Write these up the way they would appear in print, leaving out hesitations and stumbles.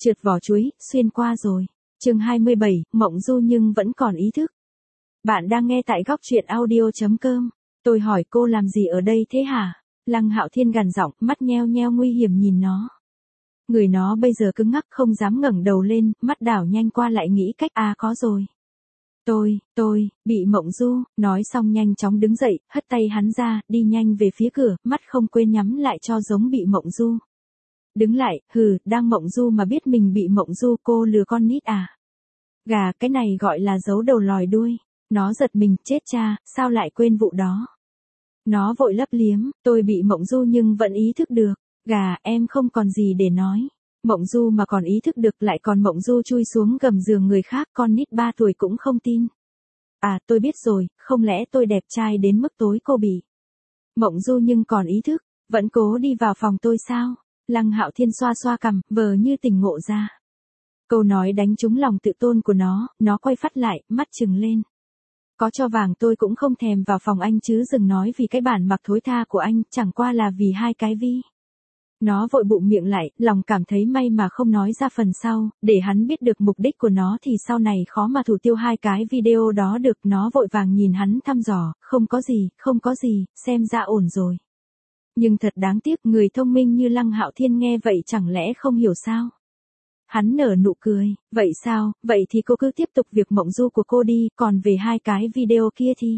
trượt vỏ chuối, xuyên qua rồi. Chương 27, mộng du nhưng vẫn còn ý thức. Bạn đang nghe tại góc truyện audio.com. Tôi hỏi cô làm gì ở đây thế hả? Lăng Hạo Thiên gằn giọng, mắt nheo nheo nguy hiểm nhìn nó. Người nó bây giờ cứng ngắc không dám ngẩng đầu lên, mắt đảo nhanh qua lại nghĩ cách có rồi. Tôi, bị mộng du, nói xong nhanh chóng đứng dậy, hất tay hắn ra, đi nhanh về phía cửa, mắt không quên nhắm lại cho giống bị mộng du. Đứng lại, đang mộng du mà biết mình bị mộng du, cô lừa con nít à? Gà, cái này gọi là giấu đầu lòi đuôi. Nó giật mình, chết cha, sao lại quên vụ đó? Nó vội lấp liếm, tôi bị mộng du nhưng vẫn ý thức được. Gà, em không còn gì để nói. Mộng du mà còn ý thức được lại còn mộng du chui xuống gầm giường người khác, con nít 3 tuổi cũng không tin. À, tôi biết rồi, không lẽ tôi đẹp trai đến mức tối cô bị. Mộng du nhưng còn ý thức, vẫn cố đi vào phòng tôi sao? Lăng Hạo Thiên xoa xoa cằm, vờ như tỉnh ngộ ra. Câu nói đánh trúng lòng tự tôn của nó quay phát lại, mắt trừng lên. Có cho vàng tôi cũng không thèm vào phòng anh chứ đừng nói vì cái bản mặc thối tha của anh, chẳng qua là vì 2 cái vi. Nó vội bụm miệng lại, lòng cảm thấy may mà không nói ra phần sau, để hắn biết được mục đích của nó thì sau này khó mà thủ tiêu 2 cái video đó được. Nó vội vàng nhìn hắn thăm dò, không có gì, xem ra ổn rồi. Nhưng thật đáng tiếc, người thông minh như Lăng Hạo Thiên nghe vậy chẳng lẽ không hiểu sao? Hắn nở nụ cười, vậy sao, vậy thì cô cứ tiếp tục việc mộng du của cô đi, còn về 2 cái video kia thì...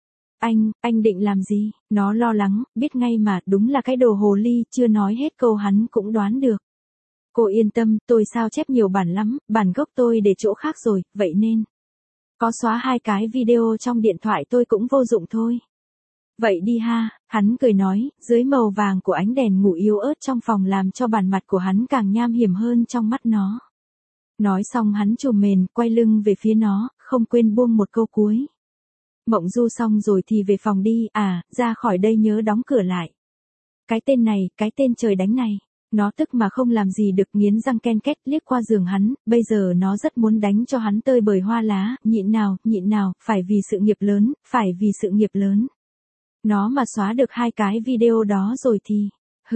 Anh định làm gì? Nó lo lắng, biết ngay mà, đúng là cái đồ hồ ly, chưa nói hết câu hắn cũng đoán được. Cô yên tâm, tôi sao chép nhiều bản lắm, bản gốc tôi để chỗ khác rồi, vậy nên... Có xóa 2 cái video trong điện thoại tôi cũng vô dụng thôi. Vậy đi ha, hắn cười nói, dưới màu vàng của ánh đèn ngủ yếu ớt trong phòng làm cho bản mặt của hắn càng nham hiểm hơn trong mắt nó. Nói xong hắn trùm mền, quay lưng về phía nó, không quên buông một câu cuối. Mộng du xong rồi thì về phòng đi, ra khỏi đây nhớ đóng cửa lại. Cái tên trời đánh này, nó tức mà không làm gì được, nghiến răng ken két liếc qua giường hắn, bây giờ nó rất muốn đánh cho hắn tơi bời hoa lá, nhịn nào, phải vì sự nghiệp lớn. Nó mà xóa được 2 cái video đó rồi thì...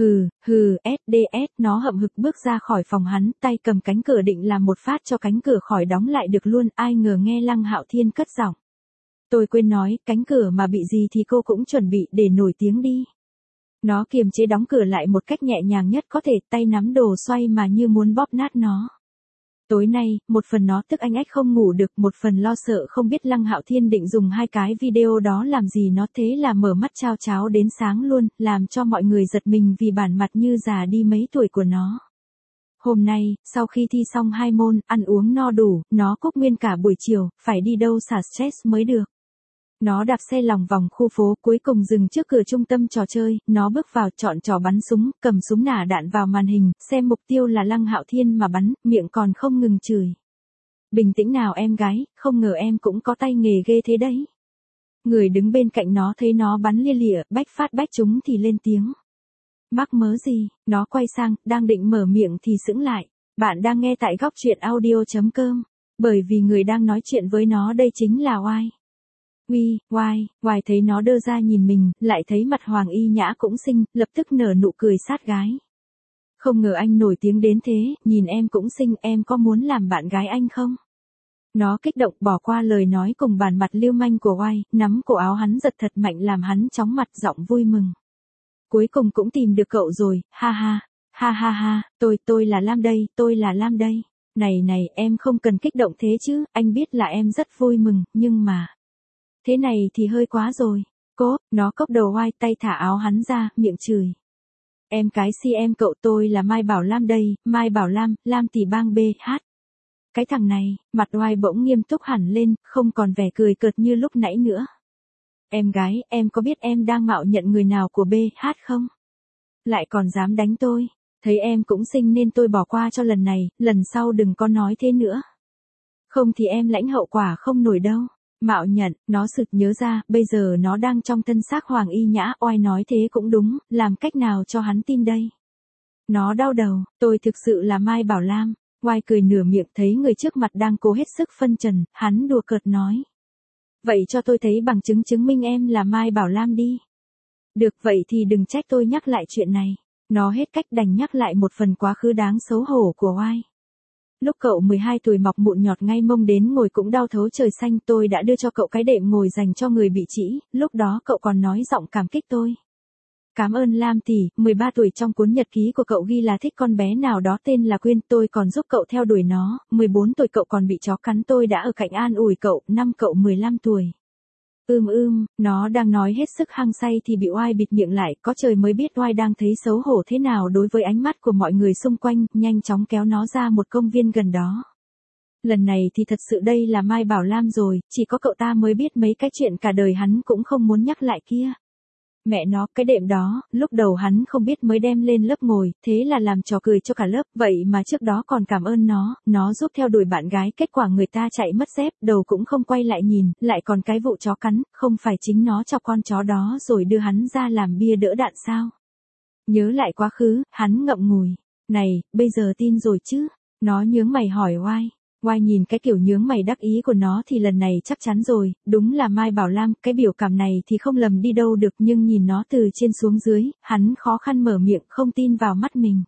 SDS, nó hậm hực bước ra khỏi phòng hắn, tay cầm cánh cửa định làm một phát cho cánh cửa khỏi đóng lại được luôn, ai ngờ nghe Lăng Hạo Thiên cất giọng. Tôi quên nói, cánh cửa mà bị gì thì cô cũng chuẩn bị để nổi tiếng đi. Nó kiềm chế đóng cửa lại một cách nhẹ nhàng nhất có thể, tay nắm đồ xoay mà như muốn bóp nát nó. Tối nay, một phần nó tức anh ách không ngủ được, một phần lo sợ không biết Lăng Hạo Thiên định dùng 2 cái video đó làm gì nó, thế là mở mắt chao cháo đến sáng luôn, làm cho mọi người giật mình vì bản mặt như già đi mấy tuổi của nó. Hôm nay, sau khi thi xong 2 môn, ăn uống no đủ, nó cúp nguyên cả buổi chiều, phải đi đâu xả stress mới được. Nó đạp xe lòng vòng khu phố, cuối cùng dừng trước cửa trung tâm trò chơi, nó bước vào, chọn trò bắn súng, cầm súng nả đạn vào màn hình, xem mục tiêu là Lăng Hạo Thiên mà bắn, miệng còn không ngừng chửi. Bình tĩnh nào em gái, không ngờ em cũng có tay nghề ghê thế đấy. Người đứng bên cạnh nó thấy nó bắn lia lịa, bách phát bách trúng thì lên tiếng. Mắc mớ gì, nó quay sang, đang định mở miệng thì sững lại. Bạn đang nghe tại góc truyện audio.com, bởi vì người đang nói chuyện với nó đây chính là Oai. Oai thấy nó đơ ra nhìn mình, lại thấy mặt Hoàng Y Nhã cũng xinh, lập tức nở nụ cười sát gái. Không ngờ anh nổi tiếng đến thế, nhìn em cũng xinh, em có muốn làm bạn gái anh không? Nó kích động bỏ qua lời nói cùng bản mặt lưu manh của Oai, nắm cổ áo hắn giật thật mạnh làm hắn chóng mặt, giọng vui mừng. Cuối cùng cũng tìm được cậu rồi, ha ha, tôi là Lam đây. Này, em không cần kích động thế chứ, anh biết là em rất vui mừng, nhưng mà... Thế này thì hơi quá rồi. Nó cốc đầu Oai, tay thả áo hắn ra, miệng chửi. Em cái si em cậu, tôi là Mai Bảo Lam đây, Mai Bảo Lam tỷ bang BH. Cái thằng này, mặt Oai bỗng nghiêm túc hẳn lên, không còn vẻ cười cợt như lúc nãy nữa. Em gái, em có biết em đang mạo nhận người nào của BH không? Lại còn dám đánh tôi. Thấy em cũng xinh nên tôi bỏ qua cho lần này, lần sau đừng có nói thế nữa. Không thì em lãnh hậu quả không nổi đâu. Mạo nhận, nó sực nhớ ra, bây giờ nó đang trong thân xác Hoàng Y Nhã, Oai nói thế cũng đúng, làm cách nào cho hắn tin đây? Nó đau đầu, tôi thực sự là Mai Bảo Lam. Oai cười nửa miệng thấy người trước mặt đang cố hết sức phân trần, hắn đùa cợt nói. Vậy cho tôi thấy bằng chứng chứng minh em là Mai Bảo Lam đi. Được vậy thì đừng trách tôi nhắc lại chuyện này. Nó hết cách đành nhắc lại một phần quá khứ đáng xấu hổ của Oai. Lúc cậu 12 tuổi mọc mụn nhọt ngay mông đến ngồi cũng đau thấu trời xanh, tôi đã đưa cho cậu cái đệm ngồi dành cho người bị trĩ, lúc đó cậu còn nói giọng cảm kích tôi. Cảm ơn Lam tỷ, 13 tuổi trong cuốn nhật ký của cậu ghi là thích con bé nào đó tên là Quyên, tôi còn giúp cậu theo đuổi nó, 14 tuổi cậu còn bị chó cắn, tôi đã ở cạnh an ủi cậu, năm cậu 15 tuổi. Nó đang nói hết sức hăng say thì bị Oai bịt miệng lại, có trời mới biết Oai đang thấy xấu hổ thế nào đối với ánh mắt của mọi người xung quanh, nhanh chóng kéo nó ra một công viên gần đó. Lần này thì thật sự đây là Mai Bảo Lam rồi, chỉ có cậu ta mới biết mấy cái chuyện cả đời hắn cũng không muốn nhắc lại kia. Mẹ nó, cái đệm đó, lúc đầu hắn không biết mới đem lên lớp ngồi, thế là làm trò cười cho cả lớp, vậy mà trước đó còn cảm ơn nó giúp theo đuổi bạn gái, kết quả người ta chạy mất dép, đầu cũng không quay lại nhìn, lại còn cái vụ chó cắn, không phải chính nó chọc con chó đó rồi đưa hắn ra làm bia đỡ đạn sao? Nhớ lại quá khứ, hắn ngậm ngùi, này, bây giờ tin rồi chứ? Nó nhướng mày hỏi Oai. Oai nhìn cái kiểu nhướng mày đắc ý của nó thì lần này chắc chắn rồi, đúng là Mai Bảo Lam, cái biểu cảm này thì không lầm đi đâu được, nhưng nhìn nó từ trên xuống dưới, hắn khó khăn mở miệng không tin vào mắt mình.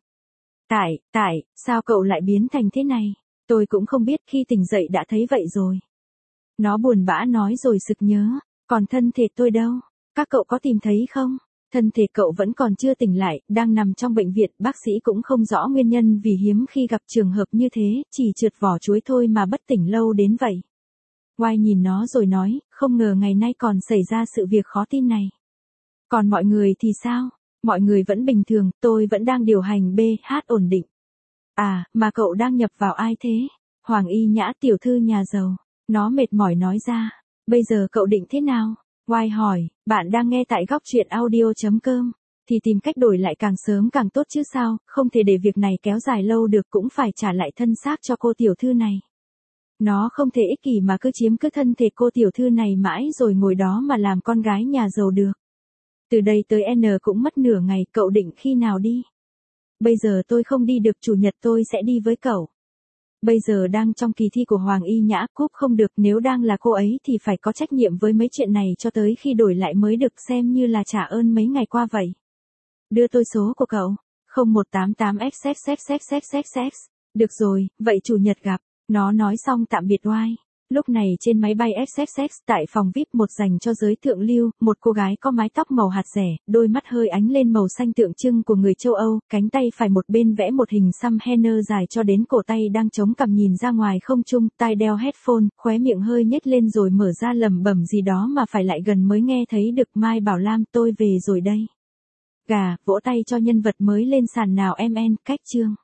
Sao cậu lại biến thành thế này? Tôi cũng không biết, khi tỉnh dậy đã thấy vậy rồi. Nó buồn bã nói rồi sực nhớ, còn thân thể tôi đâu? Các cậu có tìm thấy không? Thân thể cậu vẫn còn chưa tỉnh lại, đang nằm trong bệnh viện, bác sĩ cũng không rõ nguyên nhân vì hiếm khi gặp trường hợp như thế, chỉ trượt vỏ chuối thôi mà bất tỉnh lâu đến vậy. Oai nhìn nó rồi nói, không ngờ ngày nay còn xảy ra sự việc khó tin này. Còn mọi người thì sao? Mọi người vẫn bình thường, tôi vẫn đang điều hành BH ổn định. À, mà cậu đang nhập vào ai thế? Hoàng Y Nhã, tiểu thư nhà giàu. Nó mệt mỏi nói ra. Bây giờ cậu định thế nào? Oai hỏi, bạn đang nghe tại góc truyện audio.com, thì tìm cách đổi lại càng sớm càng tốt chứ sao, không thể để việc này kéo dài lâu được, cũng phải trả lại thân xác cho cô tiểu thư này. Nó không thể ích kỷ mà cứ chiếm cứ thân thể cô tiểu thư này mãi rồi ngồi đó mà làm con gái nhà giàu được. Từ đây tới N cũng mất nửa ngày, cậu định khi nào đi? Bây giờ tôi không đi được, chủ nhật tôi sẽ đi với cậu. Bây giờ đang trong kỳ thi của Hoàng Y Nhã, cúp không được, nếu đang là cô ấy thì phải có trách nhiệm với mấy chuyện này cho tới khi đổi lại mới được, xem như là trả ơn mấy ngày qua vậy. Đưa tôi số của cậu. 0188XXXXXXX. Được rồi, vậy chủ nhật gặp. Nó nói xong tạm biệt Oai. Lúc này trên máy bay XXX, tại phòng VIP một dành cho giới thượng lưu, một cô gái có mái tóc màu hạt rẻ, đôi mắt hơi ánh lên màu xanh tượng trưng của người châu Âu, cánh tay phải một bên vẽ một hình xăm henna dài cho đến cổ tay đang chống cằm nhìn ra ngoài không trung, tai đeo headphone, khóe miệng hơi nhếch lên rồi mở ra lẩm bẩm gì đó mà phải lại gần mới nghe thấy được. Mai Bảo Lam, tôi về rồi đây. Gà, vỗ tay cho nhân vật mới lên sàn nào MN, cách chương.